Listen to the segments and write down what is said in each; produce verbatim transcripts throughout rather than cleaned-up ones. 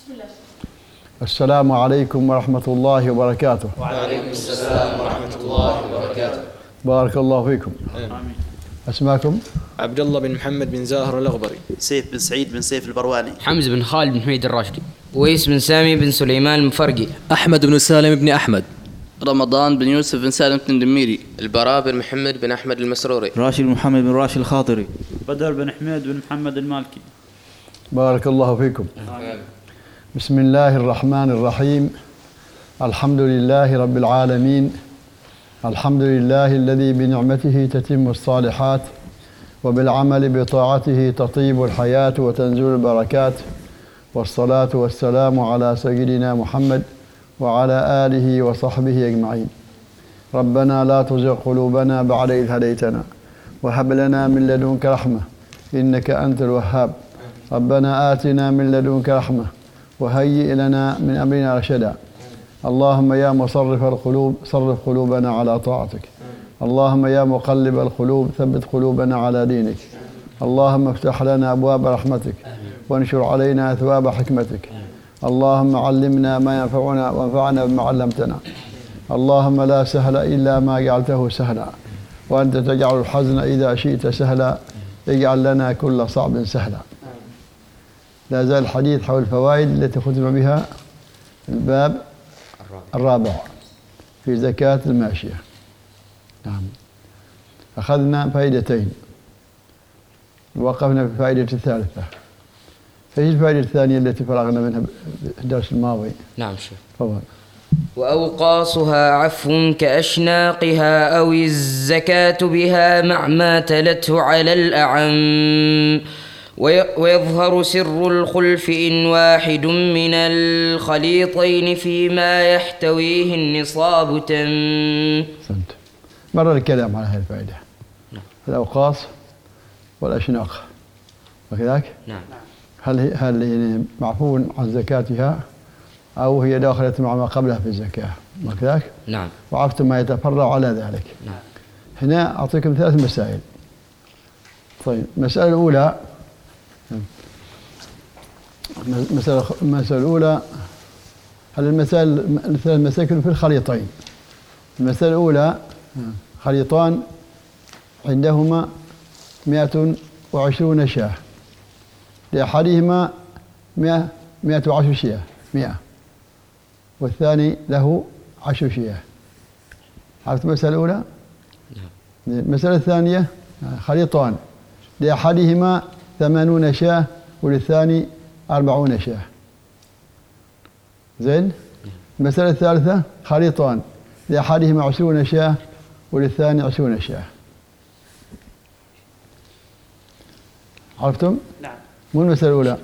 بسم الله. السلام عليكم ورحمة الله وبركاته. وعليكم السلام ورحمة الله وبركاته. بارك الله فيكم. آمين. أسماكم؟ عبد الله بن محمد بن زاهر الأغبري. سيف بن سعيد بن سيف البرواني. حمزة بن خالد بن حميد الراشدي. ويس بن سامي بن سليمان المفرقي. أحمد بن سالم بن أحمد. رمضان بن يوسف بن سالم بن دميري. البراء بن محمد بن أحمد المسروري. راشد بن محمد بن راشد الخاطري. بدر بن حميد بن محمد المالكي. بارك الله فيكم. آمين. بسم الله الرحمن الرحيم. الحمد لله رب العالمين. الحمد لله الذي بنعمته تتم الصالحات وبالعمل بطاعته تطيب الحياة وتنزل البركات، والصلاة والسلام على سيدنا محمد وعلى آله وصحبه أجمعين. ربنا لا تزغ قلوبنا بعد إذ هديتنا وهب لنا من لدنك رحمة إنك أنت الوهاب. ربنا آتنا من لدنك رحمة وهيئ لنا من أمرنا رشدا. اللهم يا مصرف القلوب صرف قلوبنا على طاعتك. اللهم يا مقلب القلوب ثبت قلوبنا على دينك. اللهم افتح لنا أبواب رحمتك وانشر علينا ثواب حكمتك. اللهم علمنا ما ينفعنا وانفعنا بما علمتنا. اللهم لا سهل إلا ما جعلته سهلا، وأنت تجعل الحزن إذا شئت سهلا. اجعل لنا كل صعب سهلا. لا زال الحديث حول الفوائد التي ختم بها الباب الرابع في زكاة الماشية. نعم، أخذنا فائدتين ووقفنا في الفائدة الثالثة. فهي الفائدة الثانية التي فرغنا منها في الدرس الماضي. نعم شيخ. تفضل. وأوقاصها عفو كأشناقها أو الزكاة بها مع ما تلته على الأعم، ويظهر سر الخلف إن واحد من الخليطين فيما يحتويه النصاب تم. فهمت. مر الكلام على هذه الفائدة. نعم. الأوقاص والأشناق وكذلك. نعم. هل هي هل هي معفو عن زكاتها أو هي داخلة مع ما قبلها في الزكاة وكذلك؟ نعم. وعرفتم ما يتفرع على ذلك. نعم. هنا أعطيكم ثلاث مسائل. طيب، المسألة الأولى المسألة المسألة الأولى هل المسائل الثلاث مسائل في الخليطين. المسألة الأولى خليطان عندهما مئة وعشرون شاة، لأحدهما مئة مئة وعشر شياه مئة، والثاني له عشر شياه. عرفت المسألة الأولى؟ نعم. المسألة الثانية خليطان لأحدهما ثمانون شاة وللثاني أربعون شاة. زين؟ المسألة الثالثة خليطان لأحدهما عشرون شاة وللثاني عشرون شاة. عرفتم؟ نعم. مو المسألة الأولى.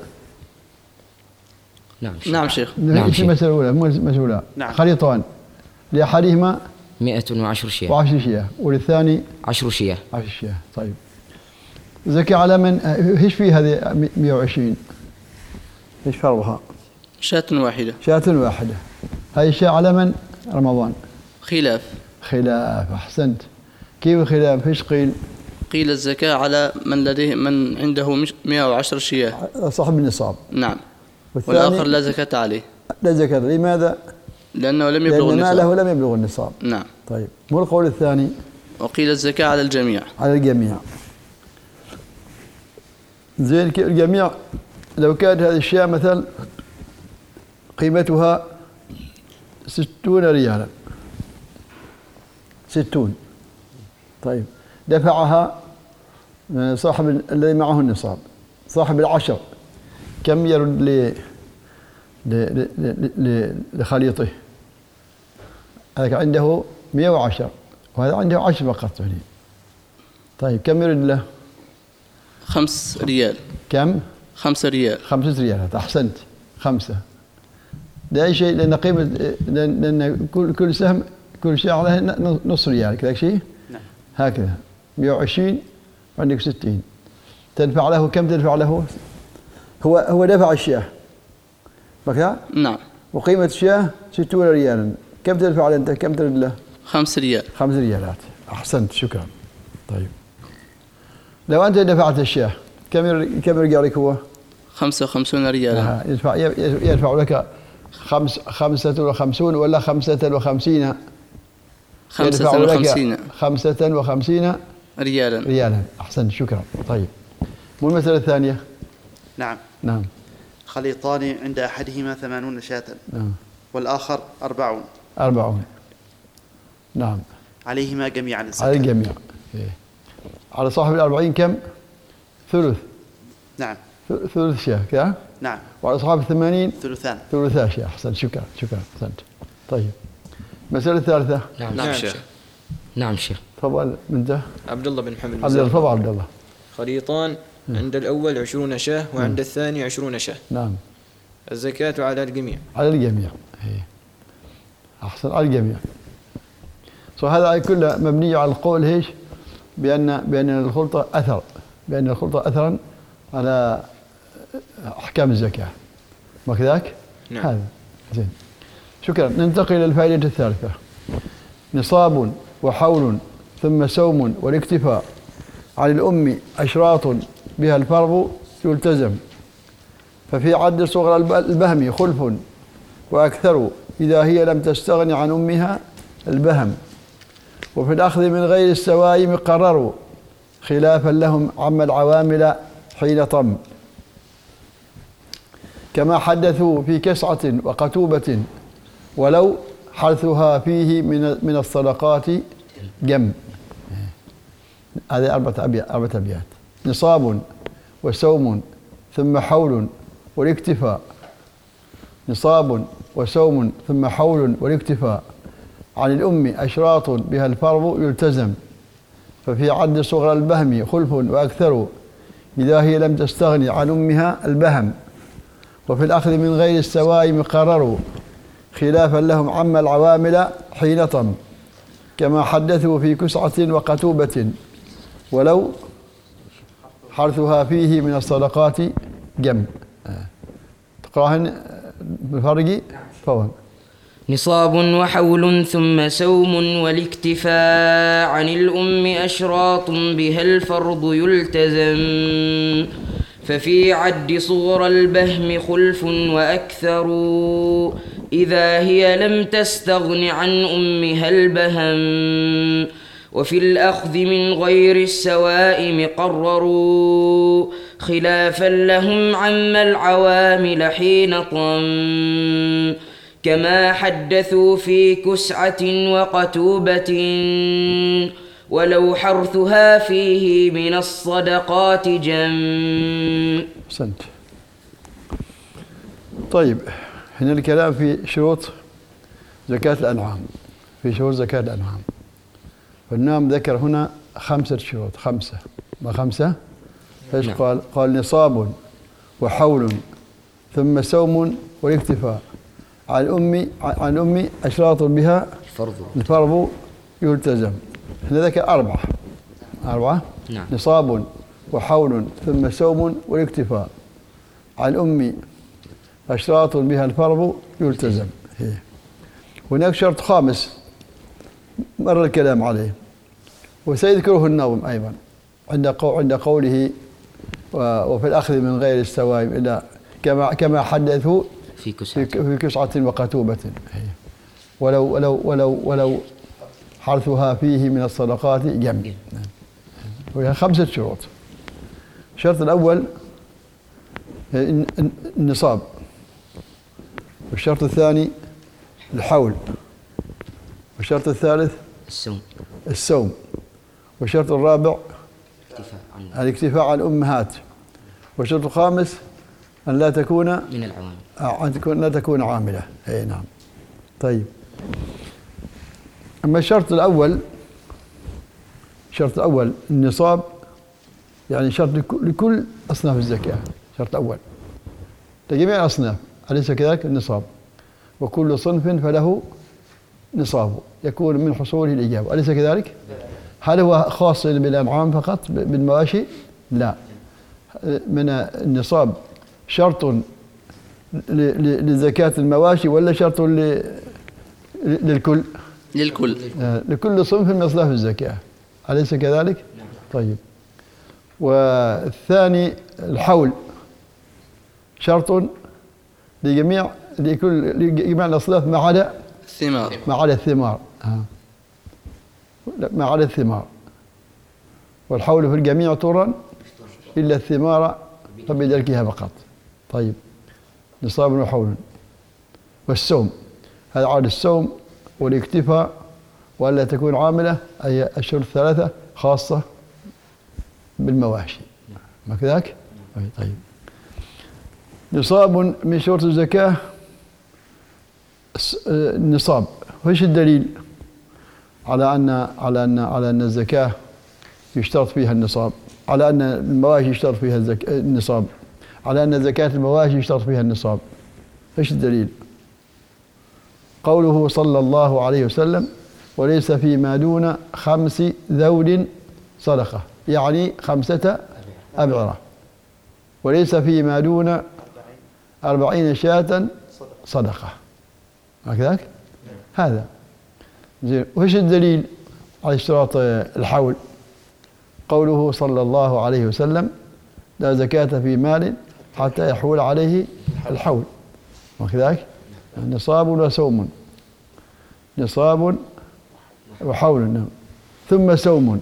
نعم شيخ. نعم شيخ. نعم ايش شيخ. المسألة الأولى؟ مو المسألة الأولى. نعم. خليطان لأحدهما مئة وعشر شياه وعشر شياه وللثاني عشر شياه. عشر شياه. طيب، زكاة على من؟ ايش في هذه مئة وعشرين؟ ايش فرضها؟ شاة واحدة. شاة واحدة. هاي الشاة على من؟ رمضان. خلاف. خلاف. أحسنت. كيف الخلاف؟ ايش قيل؟ قيل الزكاة على من لديه من عنده مئة وعشر شياه صاحب النصاب. نعم. والثاني والآخر لا زكاة عليه. لا زكاة. لماذا؟ لأنه لم يبلغ لأن النصاب. ماله لم يبلغ النصاب. نعم. طيب، مو القول الثاني؟ وقيل الزكاة على الجميع. على الجميع. زين، الجميع لو كانت هذه الشاة مثلا قيمتها ستون ريالا، ستون. طيب، دفعها صاحب الذي معه النصاب، صاحب العشر، كم يرد ل لخليطه؟ هذا عنده مئة وعشرة وهذا عنده عشر فقط. طيب، كم يرد له؟ خمس ريال. كم؟ خمسة ريال. خمسة ريالات. أحسنت، خمسة. ده أي شيء، لأن قيمة لأن, لأن كل كل سهم كل شيء عليه نص ريال كذا شيء. نعم. هكذا مئة وعشرين وعندك ستين. تدفع له كم؟ تدفع له هو هو دفع الشاه بكذا. نعم. وقيمة الشاه ستون ريالا. كم تدفع له أنت؟ كم ترد له؟ خمس ريال. خمس ريالات. أحسنت، شكرا. طيب، لو أنت دفعت الشاه كم كم يرجع لك هو؟ خمسة وخمسون ريالا. يدفع يدفع لك خمس خمسة وخمسون ولا خمسة وخمسين؟ خمسة وخمسين. خمسة وخمسين ريالا. ريالا. أحسن، شكرا. طيب، مو المسألة الثانية؟ نعم. نعم. خليطان عند أحدهما ثمانون شاة. نعم. والآخر أربعون. أربعون. نعم. عليهما جميعا الزكاة. على الجميع. إيه. على صاحب الأربعين كم؟ ثلث. نعم. ثلث شاة كذا؟ نعم. وعلى صاحب الثمانين ثلثان. ثلثا شاة. أحسن، شكرا شكرا. أحسنت. طيب، المسألة الثالثة. نعم نعم شيخ. شيخ. نعم شيخ. تفضل أنت. عبد الله بن محمد بن عبد الله. زاهر. تفضل عبد الله. خليطان عند الأول عشرون شاة وعند الثاني عشرون شاة. نعم. الزكاة على الجميع. على الجميع. هي. أحسن، على الجميع. فهذا كله مبني على القول هيش بأن بأن الخلطة أثر، بأن الخلطة أثرا على أحكام الزكاة، ما كذاك؟ نعم. هذا زين. شكرا. ننتقل إلى الفائدة الثالثة. نصاب وحول ثم سوم والاكتفاء عن الأم أشراط بها الفرض يلتزم، ففي عد صغر البهم خلف وأكثر إذا هي لم تستغن عن أمها البهم، وفي الأخذ من غير السوائم قرروا خلافا لهم عم العوامل حين طم، كما حدثوا في كسعة وقتوبة ولو حرثها فيه من من الصدقات جم. هذه أربعة أبيات أربعة أبيات. نصاب وسوم ثم حول والاكتفاء. نصاب وسوم ثم حول والاكتفاء عن الأم أشراط بها الفرض يلتزم، ففي عد صغر البهم خلف وأكثر إذا هي لم تستغني عن أمها البهم، وفي الأخذ من غير السوائم قرروا خلافا لهم عم العوامل حين طم، كما حدثوا في كسعة وقتوبة ولو حرثها فيه من الصدقات جم. تقراهن بالفرق؟ فوق. نصاب وحول ثم سوم والاكتفاء عن الأم أشراط بها الفرض يلتزم، ففي عد صغر البهم خلف وأكثر إذا هي لم تستغن عن أمها البهم، وفي الأخذ من غير السوائم قرروا خلافا لهم عم العوامل حين طم، كما حدثوا في كسعة وقتوبة ولو حرثها فيه من الصدقات جم. أحسنت. طيب، هنا الكلام في شروط زكاة الأنعام، في شروط زكاة الأنعام. فالنام ذكر هنا خمسة شروط، خمسة ما خمسة؟ ايش نعم. قال؟ قال نصاب وحول ثم سوم والاكتفاء عن أمي عن أمي أشراط بها الفرض الفرض يلتزم. هنا ذكر أربعة أربعة نعم. نصاب وحول ثم سوم والاكتفاء عن أمي أشراط بها الفرض يلتزم. هي. هناك شرط خامس مر الكلام عليه وسيذكره الناظم أيضا عند عند قوله وفي الأخذ من غير السوائم إلا كما كما حدثوا في كسعة في كسعة وقتوبة، ولو ولو ولو ولو حرثها فيه من الصدقات جم. وهي خمسة شروط. الشرط الأول النصاب، والشرط الثاني الحول، والشرط الثالث السوم السوم، والشرط الرابع الاكتفاء عن الاكتفاء عن الأمهات، والشرط الخامس أن لا تكون من العوامل أن تكون لا تكون عاملة. أي نعم. طيب، أما الشرط الأول الشرط الأول النصاب، يعني شرط لكل أصناف الزكاة، شرط أول لجميع الأصناف، أليس كذلك؟ النصاب، وكل صنف فله نصابه يكون من حصوله الإجابة، أليس كذلك؟ هل هو خاص بالأنعام فقط بالمواشي؟ لا، من النصاب شرط لزكاة المواشي ولا شرط للكل؟ للكل. لكل صنف من أصناف الزكاة، أليس كذلك؟ طيب، والثاني الحول، شرط لجميع لكل لجميع الأصناف ما عدا الثمار. ما عدا الثمار. آه. ما عدا الثمار. والحول في الجميع طورا إلا الثمار فبدركها فقط. طيب نصاب وحول. والسوم هذا عاد السوم والاكتفاء ولا تكون عاملة أي الشروط الثلاثة خاصة بالمواشي. ما كذاك؟ طيب نصاب من شروط الزكاة النصاب. وش الدليل على أن على أن على أن الزكاة يشترط فيها النصاب، على أن المواشي يشترط فيها الزك... النصاب، على أن زكاة المواشي يشترط فيها النصاب؟ ايش الدليل؟ قوله صلى الله عليه وسلم: وليس فيما دون خمس ذود صدقة، يعني خمسة أبعرة. وليس فيما دون أربعين شاة صدقة. هكذاك؟ هذا زين. وش الدليل على اشتراط الحول؟ قوله صلى الله عليه وسلم: لا زكاة في مال حتى يحول عليه الحول. وكذلك نصاب وسوم. نصاب وحول. ثم سوم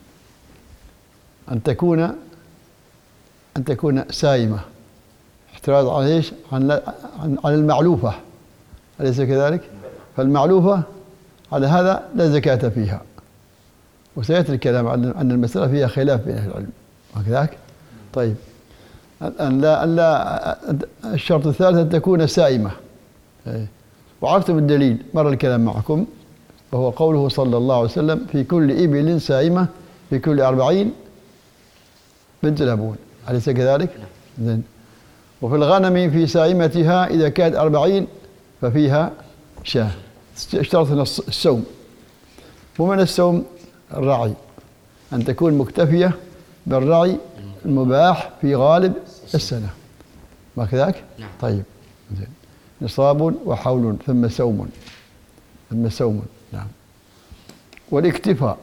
أن تكون أن تكون سائمة، احتراز عن ايش؟ عن عن المعلوفة، أليس كذلك؟ فالمعلوفة على هذا لا زكاة فيها، وسيأتي الكلام عن أن المسألة فيها خلاف بين أهل العلم. وكذلك طيب أن لا أن لا الشرط الثالث أن تكون سائمة. وعرفتم الدليل مر الكلام معكم، وهو قوله صلى الله عليه وسلم: في كل إبل سائمة في كل أربعين بنت لبون، أليس كذلك؟ زين. وفي الغنم في سائمتها إذا كانت أربعين ففيها شاة. اشترطنا السوم. ومن السوم الرعي، أن تكون مكتفية بالرعي المباح في غالب السنة. ما كذاك؟ نعم. طيب زين. نصاب وحول ثم سوم. ثم سوم. نعم. والاكتفاء.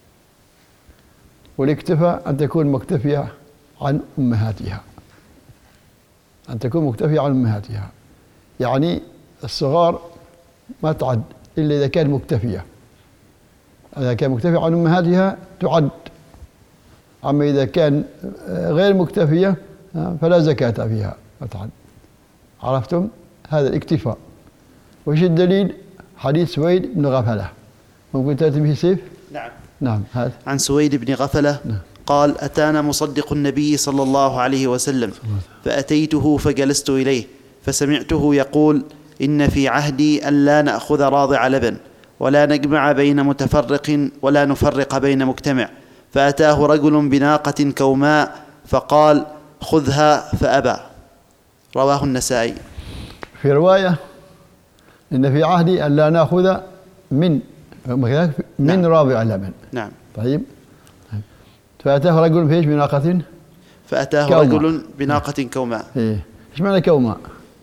والاكتفاء أن تكون مكتفية عن أمهاتها. أن تكون مكتفية عن أمهاتها، يعني الصغار ما تعد إلا إذا كان مكتفية. إذا كان مكتفية عن أمهاتها تعد، أما إذا كان غير مكتفية فلا زكاة فيها، ما تعد. عرفتم؟ هذا الاكتفاء. وش الدليل؟ حديث سويد بن غفلة. ممكن تأتي به سيف؟ نعم. نعم. هذا عن سويد بن غفلة نعم. قال: أتانا مصدق النبي صلى الله عليه وسلم فأتيته فجلست إليه فسمعته يقول: إن في عهدي أن لا نأخذ راضع لبن ولا نجمع بين متفرق ولا نفرق بين مجتمع. فأتاه رجل بناقة كوماء فقال: خذها، فأبى. رواه النسائي. في رواية: إن في عهدي أن لا نأخذ من من نعم. رابع اللبن. نعم. طيب. فأتاه رجل في بناقة فأتاه كوماء. رجل بناقة كوماء. إيه. إيش معنى كوماء؟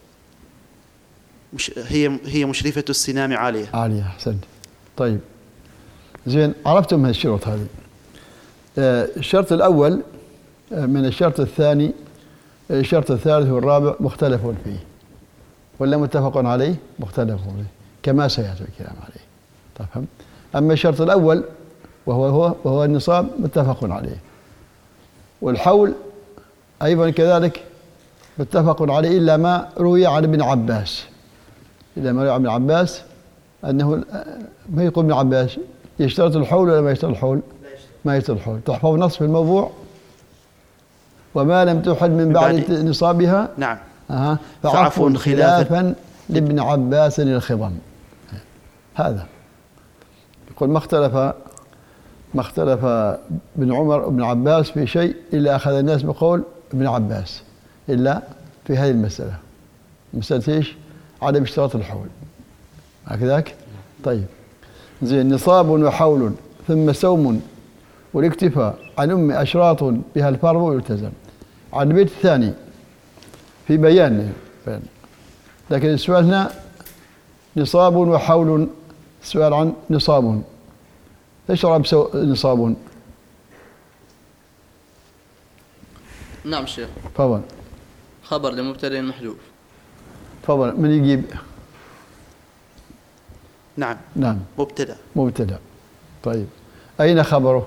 مش هي هي مشرفة السنام عالية. عالية. أحسنت. طيب زين. عرفتم الشروط هذه. آه الشرط الأول آه من الشرط الثاني. آه الشرط الثالث والرابع مختلف فيه، ولا متفق عليه؟ مختلف فيه كما سيأتي الكلام عليه. تفهم؟ أما الشرط الأول وهو هو وهو النصاب متفق عليه، والحول أيضا كذلك متفق عليه، إلا ما روي عن ابن عباس. إلا ما روي عن ابن عباس أنه ما يقول ابن عباس يشترط الحول ولا ما يشترط الحول؟ ما يشترط الحول. تحفظ نص في الموضوع: وما لم تحل من بعد نصابها. نعم. أه. فعفو خلافا لابن عباس الخضم. هذا يقول: ما اختلف ما اختلف ابن عمر وابن عباس في شيء إلا أخذ الناس بقول ابن عباس، إلا في هذه المسألة، مسألة إيش؟ عدم اشتراط الحول. هكذاك؟ طيب زين. نصاب وحول ثم سوم والاكتفاء عن أم أشراط بها الفرض يلتزم. عن البيت الثاني في بيان، لكن السؤال هنا نصاب وحول. السؤال عن نصاب. ايش رأب نصاب؟ نعم شيخ. تفضل. خبر لمبتدأ محذوف. تفضل، من يجيب؟ نعم نعم مبتدأ. مبتدأ. طيب أين خبره؟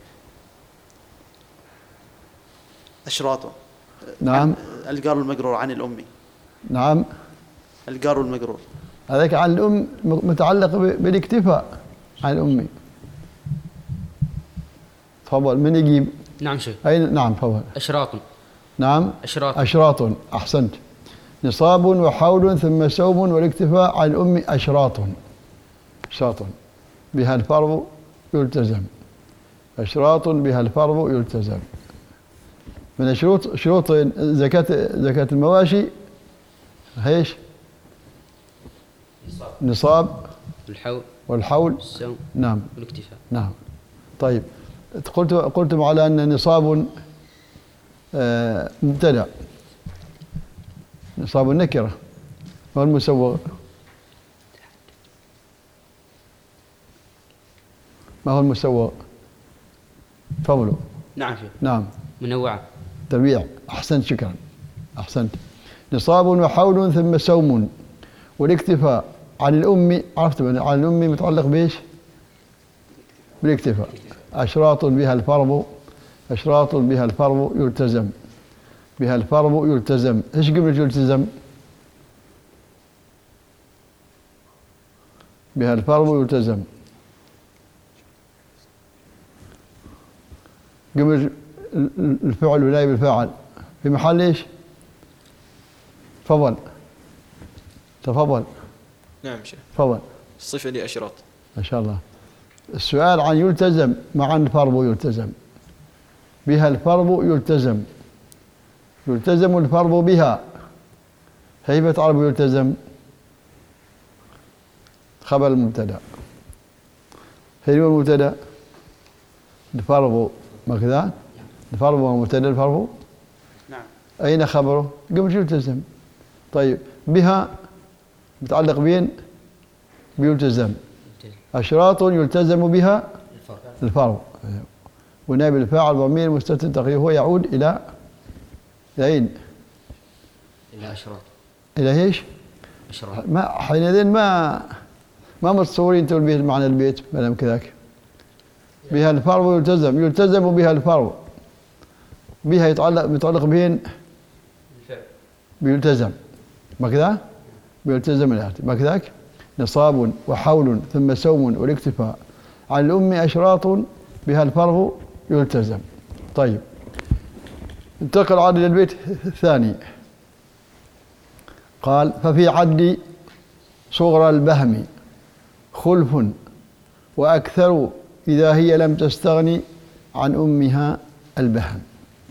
أشراطه. نعم الجار المجرور عن الأمي. نعم الجار المجرور هذاك عن الأم متعلق بالاكتفاء عن الأم. تفضل، من يجيب؟ نعم شيخ. أين؟ نعم تفضل. أشراط. نعم أشراط. أشراط، أحسنت. نصاب وحول ثم سوم والاكتفاء عن الأم أشراط. أشراط بها الفرض يلتزم. أشراط بها الفرض يلتزم. من شروط شروط زكاة زكاة المواشي ايش؟ نصاب الحول والحول السوم نعم والاكتفاء. نعم. طيب قلت قلتم على أن نصاب آه مبتدأ. نصاب النكرة والمسوغ ما هو المسوغ؟ تفضلوا. نعم شيخ. نعم منوعة. تربيع، أحسنت شكرا أحسنت. نصاب وحول ثم سوم والاكتفاء عن الأم، عرفت عن الأم متعلق بإيش؟ بالاكتفاء. أشراط بها الفرض، أشراط بها الفرض يلتزم، بها الفرض يلتزم. إيش قبل يلتزم؟ بها الفرض يلتزم. قبل الفعل ونائب الفاعل في محل ايش؟ تفضل تفضل. نعم شيخ. تفضل. الصفة لأشراط. ما شاء الله. السؤال عن يلتزم مع الفرض يلتزم. بها الفرض يلتزم. يلتزم الفرض بها. كيف تعرف يلتزم؟ خبر المبتدا. هل هو المبتدا؟ الفرض مكذا. الفرض ومبتدا الفرض. نعم. أين خبره؟ قبل يلتزم. طيب بها متعلق بين بيلتزم. أشراط يلتزم بها الفرض. ونائب الفاعل ضمير مستتر تقريبه يعود إلى أين؟ إلى أشراط. إلى إيش؟ أشراط. ما حينئذ ما ما متصورين تقول به معنى البيت ما كذاك. بها الفرض يلتزم، يلتزم بها الفرض. بها يتعلق متعلق بين بيلتزم ما كذا؟ بيلتزم الآتي ما كذاك؟ نصاب وحول ثم سوم والاكتفاء عن الأم أشراط بها الفرض يلتزم. طيب انتقل عاد إلى البيت الثاني. قال ففي عد صغرى البهم خلف وأكثر إذا هي لم تستغني عن أمها البهم.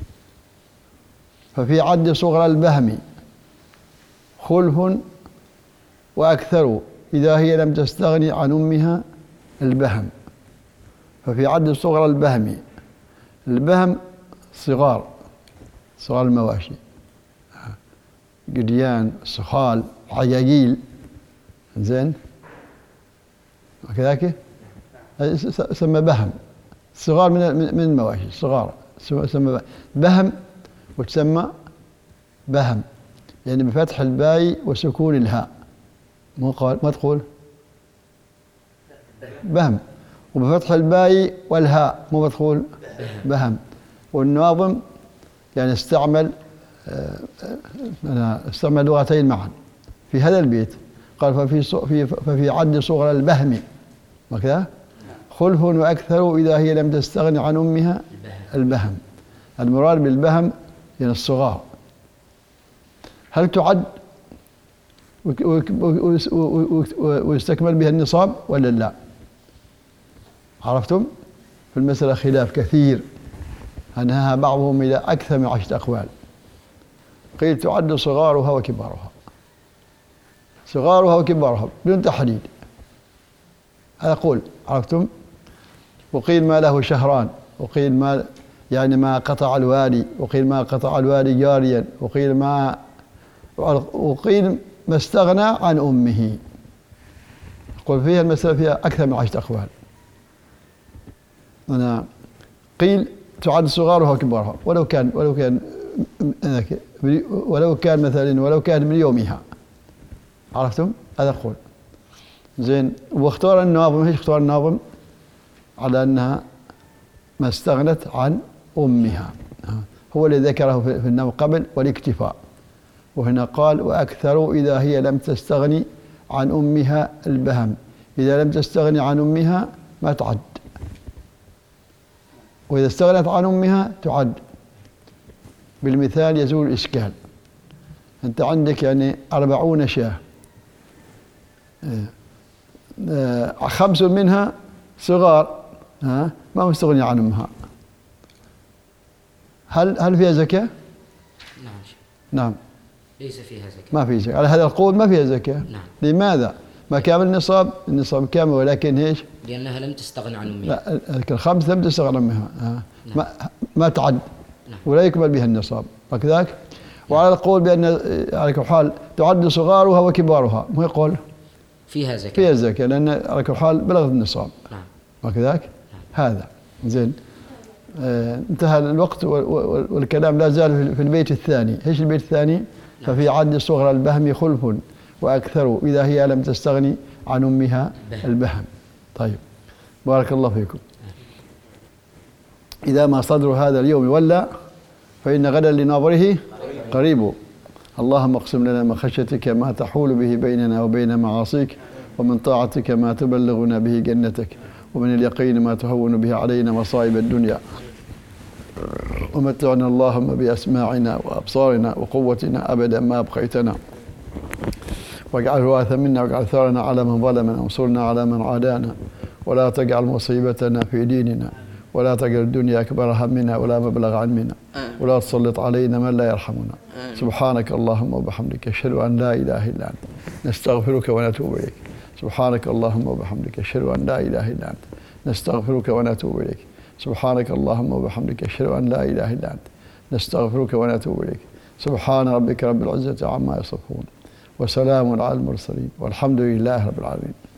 ففي عد صغرى البهم خلف وأكثر إذا هي لم تستغني عن أمها البهم. ففي عد صغرى البهم، البهم صغار صغار المواشي، قديان، سخال، عجاجيل، زين كذاك سمى بهم. صغار من من المواشي صغار سمى بهم، وتسمى بهم يعني بفتح الباء وسكون الهاء. مو قال ما تقول بهم، وبفتح الباء والهاء مو تقول بهم. والناظم يعني استعمل أنا استعمل لغتين معا في هذا البيت. قال ففي في ففي عد صغرى البهم وكذا خلف وأكثر إذا هي لم تستغن عن أمها البهم. المراد بالبهم يعني الصغار. هل تعد ويستكمل بها النصاب ولا لا؟ عرفتم؟ في المسألة خلاف كثير، أنها بعضهم إلى أكثر من عشرة أقوال. قيل تعد صغارها وكبارها، صغارها وكبارها بدون تحديد، هذا قول. عرفتم؟ وقيل ما له شهران، وقيل ما يعني ما قطع الوالي، وقيل ما قطع الوالي جاريا، وقيل ما وقيل ما استغنى عن أمه. قل فيها المسألة فيها أكثر من عشرة أقوال. أنا قيل تعد صغارها وكبارها ولو كان ولو كان ولو كان مثلا ولو كان من يومها. عرفتم؟ هذا قول. زين. واختار الناظم، ايش اختار الناظم؟ على أنها ما استغنت عن أمها، هو الذي ذكره في النوم قبل والاكتفاء. وهنا قال وأكثر إذا هي لم تستغني عن أمها البهم، إذا لم تستغني عن أمها ما تعد، وإذا استغنت عن أمها تعد. بالمثال يزول الإشكال. أنت عندك يعني أربعون شاة، خمس منها صغار ها ما مستغني عن أمها، هل هل فيها زكاة؟ نعم. نعم. ليس فيها زكاة. ما في زكاة على هذا القول، ما فيها زكاة. نعم. لماذا؟ ما كامل النصاب، النصاب كامل، ولكن ايش؟ لأنها لم تستغن عن أمها. لا، الخمس لم تستغن عن أمها. نعم. ما ما تعد. نعم. ولا يقبل بها النصاب، وكذلك. نعم. وعلى القول بأن على كل حال تعد صغارها وكبارها، مو يقول فيها زكاة. فيها زكاة لأن على كل حال بلغت النصاب. نعم. وكذلك. نعم. هذا زين. آه انتهى الوقت والكلام لا زال في البيت الثاني. ايش البيت الثاني؟ نعم. ففي عد صغر البهم خلف وأكثر إذا هي لم تستغني عن أمها البهم. طيب بارك الله فيكم. إذا ما صدر هذا اليوم ولا فإن غدا لناظره قريب. اللهم اقسم لنا من خشيتك ما تحول به بيننا وبين معاصيك، ومن طاعتك ما تبلغنا به جنتك، ومن اليقين ما تهون به علينا مصائب الدنيا، ومتعنا اللهم بأسماعنا وأبصارنا وقوتنا أبدا ما أبقيتنا، واجعل الوارث منا واجعل ثارنا على من ظلمنا وانصرنا على من عادانا، ولا تجعل مصيبتنا في ديننا، ولا تجعل الدنيا أكبر همنا ولا مبلغ علمنا، ولا تسلط علينا من لا يرحمنا. سبحانك اللهم وبحمدك أشهد أن لا إله إلا أنت نستغفرك ونتوب إليك. سبحانك اللهم وبحمدك أشهد أن لا إله إلا أنت نستغفرك ونتوب إليك. سبحانك اللهم وبحمدك أشهد أن لا إله إلا أنت نستغفرك ونتوب إليك. سبحان ربك رب العزة عما يصفون، وسلام على المرسلين، والحمد لله رب العالمين.